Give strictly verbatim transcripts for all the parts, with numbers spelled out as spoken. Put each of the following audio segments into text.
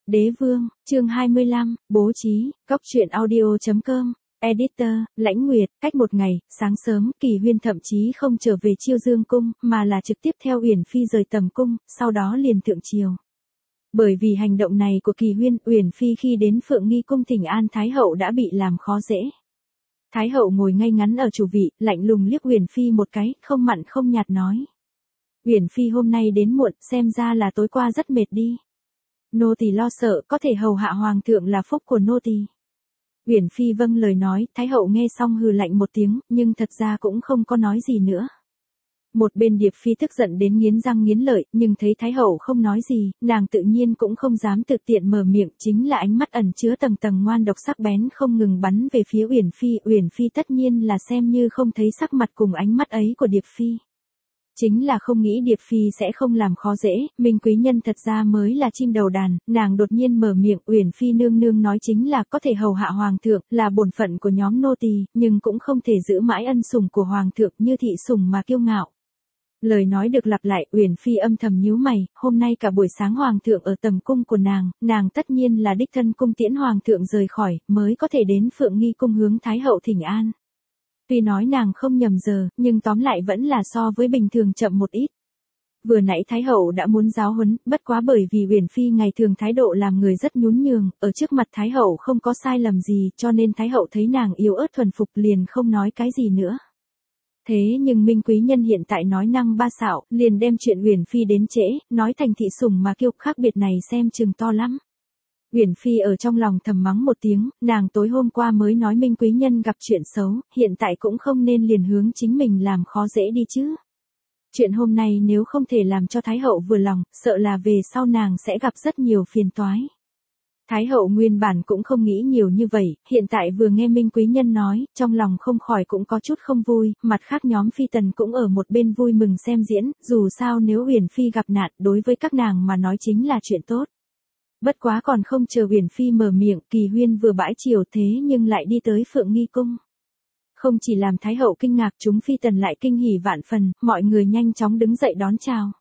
Đế vương, chương hai mươi lăm, bố trí, góc truyện audio chấm com, editor, Lãnh Nguyệt, cách một ngày, sáng sớm, Kỳ Huyên thậm chí không trở về Chiêu Dương cung, mà là trực tiếp theo Uyển Phi rời tầm cung, sau đó liền thượng triều. Bởi vì hành động này của Kỳ Huyên, Uyển Phi khi đến Phượng Nghi cung thỉnh an Thái hậu đã bị làm khó dễ. Thái hậu ngồi ngay ngắn ở chủ vị, lạnh lùng liếc Uyển Phi một cái, không mặn không nhạt nói: "Uyển Phi hôm nay đến muộn, xem ra là tối qua rất mệt đi. Nô tỳ lo sợ, có thể hầu hạ hoàng thượng là phúc của nô tỳ." Uyển Phi vâng lời nói, Thái hậu nghe xong hừ lạnh một tiếng, nhưng thật ra cũng không có nói gì nữa. Một bên Điệp Phi tức giận đến nghiến răng nghiến lợi, nhưng thấy Thái hậu không nói gì, nàng tự nhiên cũng không dám tự tiện mở miệng, chính là ánh mắt ẩn chứa tầng tầng ngoan độc sắc bén không ngừng bắn về phía Uyển Phi. Uyển Phi tất nhiên là xem như không thấy sắc mặt cùng ánh mắt ấy của Điệp Phi. Chính là không nghĩ Điệp Phi sẽ không làm khó dễ, Minh quý nhân thật ra mới là chim đầu đàn, nàng đột nhiên mở miệng, Uyển Phi nương nương nói chính là có thể hầu hạ hoàng thượng, là bổn phận của nhóm nô tỳ, nhưng cũng không thể giữ mãi ân sủng của hoàng thượng như thị sủng mà kiêu ngạo. Lời nói được lặp lại, Uyển Phi âm thầm nhíu mày, hôm nay cả buổi sáng hoàng thượng ở tầm cung của nàng, nàng tất nhiên là đích thân cung tiễn hoàng thượng rời khỏi, mới có thể đến Phượng Nghi cung hướng Thái hậu thỉnh an. Tuy nói nàng không nhầm giờ, nhưng tóm lại vẫn là so với bình thường chậm một ít. Vừa nãy Thái hậu đã muốn giáo huấn, bất quá bởi vì Uyển Phi ngày thường thái độ làm người rất nhún nhường, ở trước mặt Thái hậu không có sai lầm gì, cho nên Thái hậu thấy nàng yếu ớt thuần phục liền không nói cái gì nữa. Thế nhưng Minh quý nhân hiện tại nói năng ba xạo, liền đem chuyện Uyển Phi đến trễ, nói thành thị sủng mà kiêu, khác biệt này xem chừng to lắm. Uyển Phi ở trong lòng thầm mắng một tiếng, nàng tối hôm qua mới nói Minh quý nhân gặp chuyện xấu, hiện tại cũng không nên liền hướng chính mình làm khó dễ đi chứ. Chuyện hôm nay nếu không thể làm cho Thái hậu vừa lòng, sợ là về sau nàng sẽ gặp rất nhiều phiền toái. Thái hậu nguyên bản cũng không nghĩ nhiều như vậy, hiện tại vừa nghe Minh quý nhân nói, trong lòng không khỏi cũng có chút không vui, mặt khác nhóm phi tần cũng ở một bên vui mừng xem diễn, dù sao nếu Uyển Phi gặp nạn, đối với các nàng mà nói chính là chuyện tốt. Bất quá còn không chờ Uyển Phi mở miệng, Kỳ Huyên vừa bãi triều thế nhưng lại đi tới Phượng Nghi cung. Không chỉ làm Thái hậu kinh ngạc, chúng phi tần lại kinh hỉ vạn phần, mọi người nhanh chóng đứng dậy đón chào.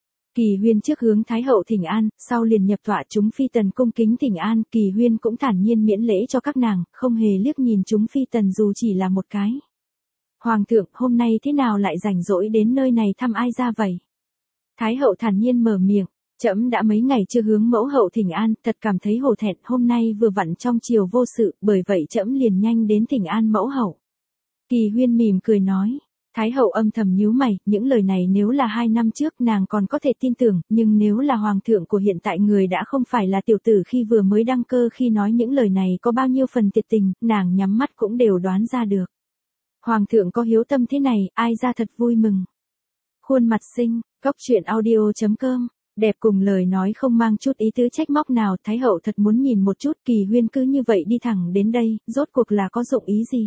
Kỳ Huyên trước hướng Thái hậu thỉnh an, sau liền nhập tọa, chúng phi tần cung kính thỉnh an, Kỳ Huyên cũng thản nhiên miễn lễ cho các nàng, không hề liếc nhìn chúng phi tần dù chỉ là một cái. Hoàng thượng, hôm nay thế nào lại rảnh rỗi đến nơi này thăm ai ra vậy? Thái hậu thản nhiên mở miệng. Trẫm đã mấy ngày chưa hướng mẫu hậu thỉnh an, thật cảm thấy hổ thẹn, hôm nay vừa vặn trong triều vô sự, bởi vậy trẫm liền nhanh đến thỉnh an mẫu hậu. Kỳ Huyên mỉm cười nói. Thái hậu âm thầm nhíu mày, những lời này nếu là hai năm trước nàng còn có thể tin tưởng, nhưng nếu là hoàng thượng của hiện tại người đã không phải là tiểu tử khi vừa mới đăng cơ khi nói những lời này có bao nhiêu phần thiệt tình, nàng nhắm mắt cũng đều đoán ra được. Hoàng thượng có hiếu tâm thế này, ai ra thật vui mừng. Khuôn mặt xinh, góc truyện audio chấm com. Đẹp cùng lời nói không mang chút ý tứ trách móc nào, Thái hậu thật muốn nhìn một chút Kỳ Huyên cứ như vậy đi thẳng đến đây, rốt cuộc là có dụng ý gì.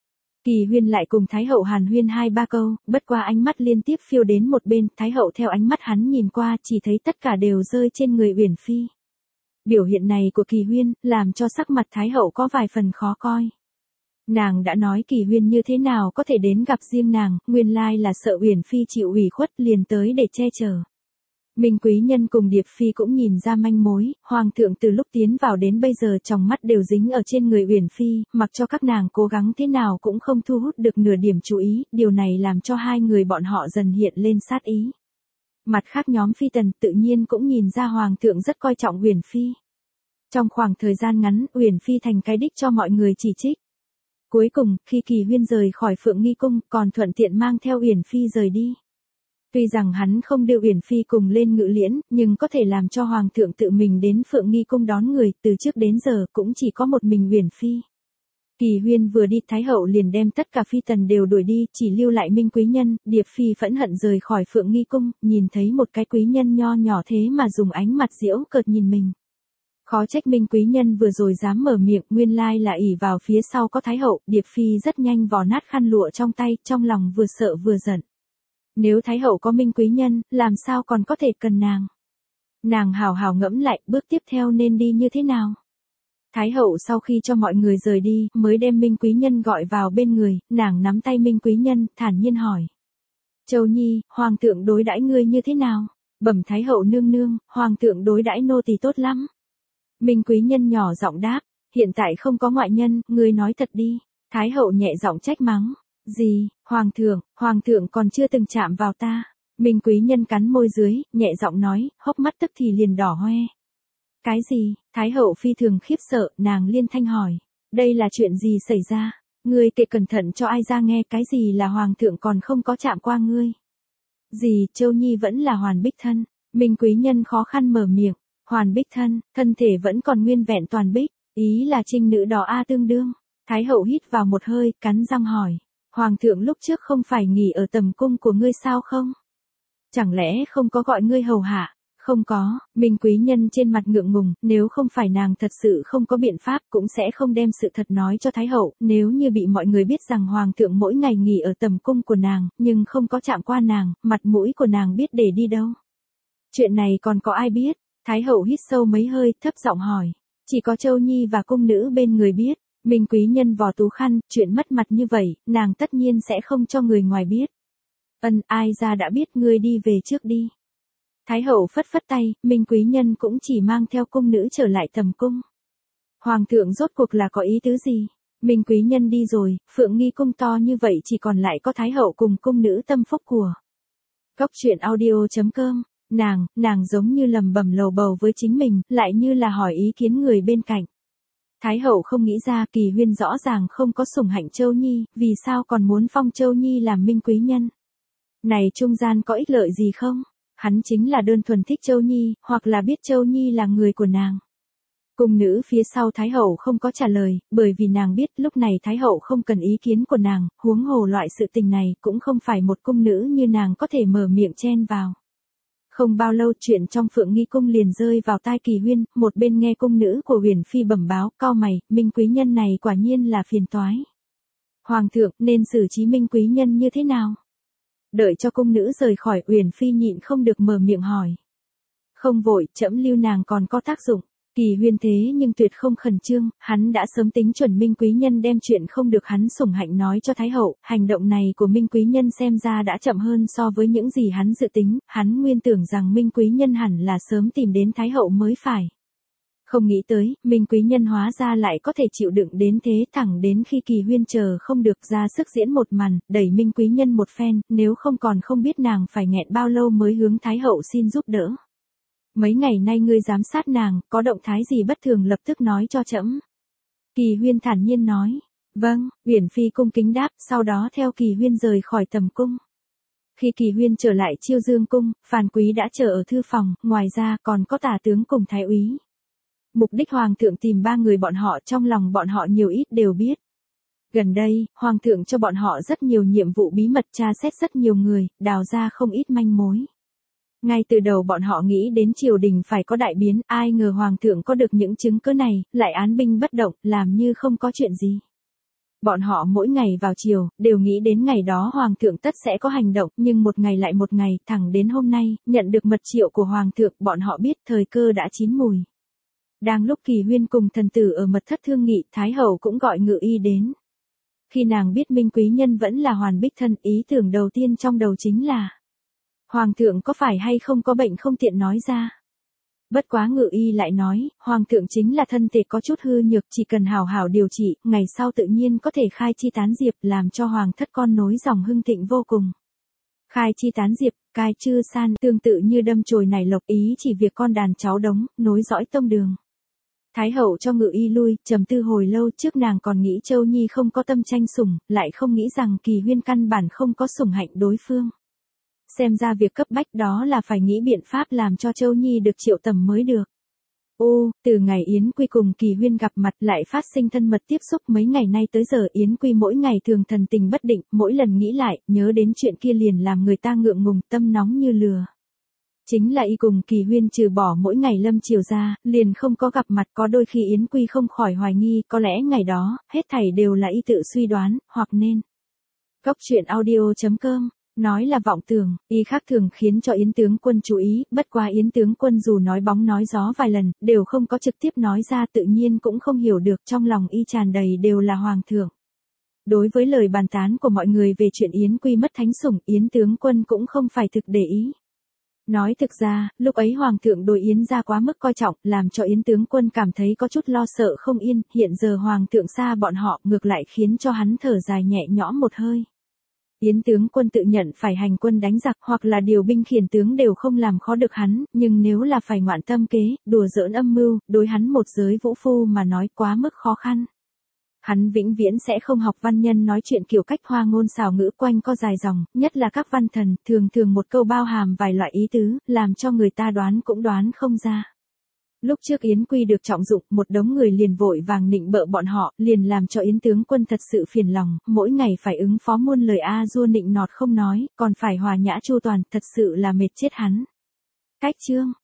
Kỳ Huyên lại cùng Thái hậu hàn huyên hai ba câu, bất qua ánh mắt liên tiếp phiêu đến một bên, Thái hậu theo ánh mắt hắn nhìn qua chỉ thấy tất cả đều rơi trên người Uyển Phi. Biểu hiện này của Kỳ Huyên, làm cho sắc mặt Thái hậu có vài phần khó coi. Nàng đã nói Kỳ Huyên như thế nào có thể đến gặp riêng nàng, nguyên lai là sợ Uyển Phi chịu ủy khuất liền tới để che chở. Minh quý nhân cùng Điệp Phi cũng nhìn ra manh mối, hoàng thượng từ lúc tiến vào đến bây giờ trong mắt đều dính ở trên người Uyển Phi, mặc cho các nàng cố gắng thế nào cũng không thu hút được nửa điểm chú ý, điều này làm cho hai người bọn họ dần hiện lên sát ý. Mặt khác nhóm phi tần tự nhiên cũng nhìn ra hoàng thượng rất coi trọng Uyển Phi. Trong khoảng thời gian ngắn, Uyển Phi thành cái đích cho mọi người chỉ trích. Cuối cùng, khi Kỳ Huyên rời khỏi Phượng Nghi cung, còn thuận tiện mang theo Uyển Phi rời đi. Tuy rằng hắn không đưa Uyển Phi cùng lên ngự liễn, nhưng có thể làm cho hoàng thượng tự mình đến Phượng Nghi cung đón người, từ trước đến giờ cũng chỉ có một mình Uyển Phi. Kỳ Huyên vừa đi, Thái hậu liền đem tất cả phi tần đều đuổi đi, chỉ lưu lại Minh quý nhân. Điệp Phi phẫn hận rời khỏi Phượng Nghi cung, nhìn thấy một cái quý nhân nho nhỏ thế mà dùng ánh mặt giễu cợt nhìn mình. Khó trách Minh quý nhân vừa rồi dám mở miệng, nguyên lai là ỷ vào phía sau có Thái hậu. Điệp Phi rất nhanh vò nát khăn lụa trong tay, trong lòng vừa sợ vừa giận. Nếu Thái hậu có Minh quý nhân, làm sao còn có thể cần nàng? Nàng hào hào ngẫm lại, bước tiếp theo nên đi như thế nào? Thái hậu sau khi cho mọi người rời đi, mới đem Minh quý nhân gọi vào bên người, nàng nắm tay Minh quý nhân, thản nhiên hỏi. Châu Nhi, hoàng thượng đối đãi ngươi như thế nào? Bẩm Thái hậu nương nương, hoàng thượng đối đãi nô tỳ tốt lắm. Minh Quý Nhân nhỏ giọng đáp, hiện tại không có ngoại nhân, ngươi nói thật đi. Thái hậu nhẹ giọng trách mắng, gì, hoàng thượng, hoàng thượng còn chưa từng chạm vào ta. Minh Quý Nhân cắn môi dưới, nhẹ giọng nói, hốc mắt tức thì liền đỏ hoe. Cái gì? Thái hậu phi thường khiếp sợ, nàng liên thanh hỏi, đây là chuyện gì xảy ra? Ngươi kệ cẩn thận cho ai ra nghe, cái gì là hoàng thượng còn không có chạm qua ngươi? Gì, Châu Nhi vẫn là Hoàn Bích thân. Minh Quý Nhân khó khăn mở miệng, Hoàn Bích thân, thân thể vẫn còn nguyên vẹn toàn bích, ý là trinh nữ đó a tương đương. Thái hậu hít vào một hơi, cắn răng hỏi, hoàng thượng lúc trước không phải nghỉ ở tầm cung của ngươi sao không? Chẳng lẽ không có gọi ngươi hầu hạ? Không có. Minh Quý Nhân trên mặt ngượng ngùng, nếu không phải nàng thật sự không có biện pháp cũng sẽ không đem sự thật nói cho Thái hậu, nếu như bị mọi người biết rằng hoàng thượng mỗi ngày nghỉ ở tầm cung của nàng, nhưng không có chạm qua nàng, mặt mũi của nàng biết để đi đâu. Chuyện này còn có ai biết? Thái hậu hít sâu mấy hơi, thấp giọng hỏi. Chỉ có Châu Nhi và cung nữ bên người biết. Minh Quý Nhân vò tú khăn, chuyện mất mặt như vậy, nàng tất nhiên sẽ không cho người ngoài biết. Ân, ai ra đã biết, ngươi đi về trước đi. Thái hậu phất phất tay, Minh Quý Nhân cũng chỉ mang theo cung nữ trở lại tầm cung. Hoàng thượng rốt cuộc là có ý tứ gì? Minh Quý Nhân đi rồi, Phượng Nghi cung to như vậy chỉ còn lại có Thái hậu cùng cung nữ tâm phúc của. Góc truyện audio chấm com, nàng, nàng giống như lầm bầm lầu bầu với chính mình, lại như là hỏi ý kiến người bên cạnh. Thái hậu không nghĩ ra Kỳ Huyên rõ ràng không có sủng hạnh Châu Nhi, vì sao còn muốn phong Châu Nhi làm Minh Quý Nhân? Này trung gian có ích lợi gì không? Hắn chính là đơn thuần thích Châu Nhi, hoặc là biết Châu Nhi là người của nàng. Cung nữ phía sau Thái hậu không có trả lời, bởi vì nàng biết lúc này Thái hậu không cần ý kiến của nàng, huống hồ loại sự tình này cũng không phải một cung nữ như nàng có thể mở miệng chen vào. Không bao lâu chuyện trong Phượng Nghi cung liền rơi vào tai Kỳ Huyên, một bên nghe cung nữ của Huyền Phi bẩm báo, cau mày, Minh Quý Nhân này quả nhiên là phiền toái. Hoàng thượng nên xử trí Minh Quý Nhân như thế nào? Đợi cho cung nữ rời khỏi, Uyển Phi nhịn không được mở miệng hỏi. Không vội, trẫm lưu nàng còn có tác dụng. Kỳ Huyên thế nhưng tuyệt không khẩn trương, hắn đã sớm tính chuẩn Minh Quý Nhân đem chuyện không được hắn sủng hạnh nói cho Thái hậu, hành động này của Minh Quý Nhân xem ra đã chậm hơn so với những gì hắn dự tính, hắn nguyên tưởng rằng Minh Quý Nhân hẳn là sớm tìm đến Thái hậu mới phải. Không nghĩ tới, Minh Quý Nhân hóa ra lại có thể chịu đựng đến thế, thẳng đến khi Kỳ Huyên chờ không được ra sức diễn một màn, đẩy Minh Quý Nhân một phen, nếu không còn không biết nàng phải nghẹn bao lâu mới hướng Thái hậu xin giúp đỡ. Mấy ngày nay ngươi giám sát nàng, có động thái gì bất thường lập tức nói cho trẫm. Kỳ Huyên thản nhiên nói. Vâng, Uyển Phi cung kính đáp, sau đó theo Kỳ Huyên rời khỏi tầm cung. Khi Kỳ Huyên trở lại Chiêu Dương cung, Phàn Quý đã chờ ở thư phòng, ngoài ra còn có tả tướng cùng thái úy. Mục đích hoàng thượng tìm ba người bọn họ, trong lòng bọn họ nhiều ít đều biết. Gần đây, hoàng thượng cho bọn họ rất nhiều nhiệm vụ bí mật, tra xét rất nhiều người, đào ra không ít manh mối. Ngay từ đầu bọn họ nghĩ đến triều đình phải có đại biến, ai ngờ hoàng thượng có được những chứng cứ này, lại án binh bất động, làm như không có chuyện gì. Bọn họ mỗi ngày vào chiều, đều nghĩ đến ngày đó hoàng thượng tất sẽ có hành động, nhưng một ngày lại một ngày, thẳng đến hôm nay, nhận được mật triệu của hoàng thượng, bọn họ biết thời cơ đã chín mùi. Đang lúc Kỳ Huyên cùng thần tử ở mật thất thương nghị, Thái hậu cũng gọi ngự y đến. Khi nàng biết Minh Quý Nhân vẫn là Hoàn Bích thân, ý tưởng đầu tiên trong đầu chính là hoàng thượng có phải hay không có bệnh không tiện nói ra. Bất quá ngự y lại nói, hoàng thượng chính là thân thể có chút hư nhược, chỉ cần hào hảo điều trị, ngày sau tự nhiên có thể khai chi tán diệp, làm cho hoàng thất con nối dòng hưng thịnh vô cùng. Khai chi tán diệp, cai chư san, tương tự như đâm chồi nảy lộc, ý chỉ việc con đàn cháu đống, nối dõi tông đường. Thái hậu cho ngự y lui, trầm tư hồi lâu, trước nàng còn nghĩ Châu Nhi không có tâm tranh sủng, lại không nghĩ rằng Kỳ Huyên căn bản không có sủng hạnh đối phương. Xem ra việc cấp bách đó là phải nghĩ biện pháp làm cho Châu Nhi được triệu tầm mới được. Ô, từ ngày Yến Quy cùng Kỳ Huyên gặp mặt lại phát sinh thân mật tiếp xúc, mấy ngày nay tới giờ Yến Quy mỗi ngày thường thần tình bất định, mỗi lần nghĩ lại, nhớ đến chuyện kia liền làm người ta ngượng ngùng, tâm nóng như lửa. Chính là y cùng Kỳ Huyên trừ bỏ mỗi ngày lâm chiều ra, liền không có gặp mặt, có đôi khi Yến Quy không khỏi hoài nghi, có lẽ ngày đó, hết thảy đều là y tự suy đoán, hoặc nên. Góc truyện audio chấm com, nói là vọng tưởng, y khác thường khiến cho Yến tướng quân chú ý, bất quá Yến tướng quân dù nói bóng nói gió vài lần, đều không có trực tiếp nói ra, tự nhiên cũng không hiểu được, trong lòng y tràn đầy đều là hoàng thượng. Đối với lời bàn tán của mọi người về chuyện Yến Quy mất thánh sủng, Yến tướng quân cũng không phải thực để ý. Nói thực ra, lúc ấy Hoàng thượng đối Yến gia quá mức coi trọng, làm cho Yến tướng quân cảm thấy có chút lo sợ không yên, hiện giờ Hoàng thượng xa bọn họ, ngược lại khiến cho hắn thở dài nhẹ nhõm một hơi. Yến tướng quân tự nhận phải hành quân đánh giặc hoặc là điều binh khiển tướng đều không làm khó được hắn, nhưng nếu là phải ngoạn tâm kế, đùa giỡn âm mưu, đối hắn một giới vũ phu mà nói quá mức khó khăn. Hắn vĩnh viễn sẽ không học văn nhân nói chuyện kiểu cách hoa ngôn xảo ngữ quanh co dài dòng, nhất là các văn thần, thường thường một câu bao hàm vài loại ý tứ, làm cho người ta đoán cũng đoán không ra. Lúc trước Yến Quy được trọng dụng, một đống người liền vội vàng nịnh bợ bọn họ, liền làm cho Yến tướng quân thật sự phiền lòng, mỗi ngày phải ứng phó muôn lời a dua nịnh nọt không nói, còn phải hòa nhã chu toàn, thật sự là mệt chết hắn. Cách chương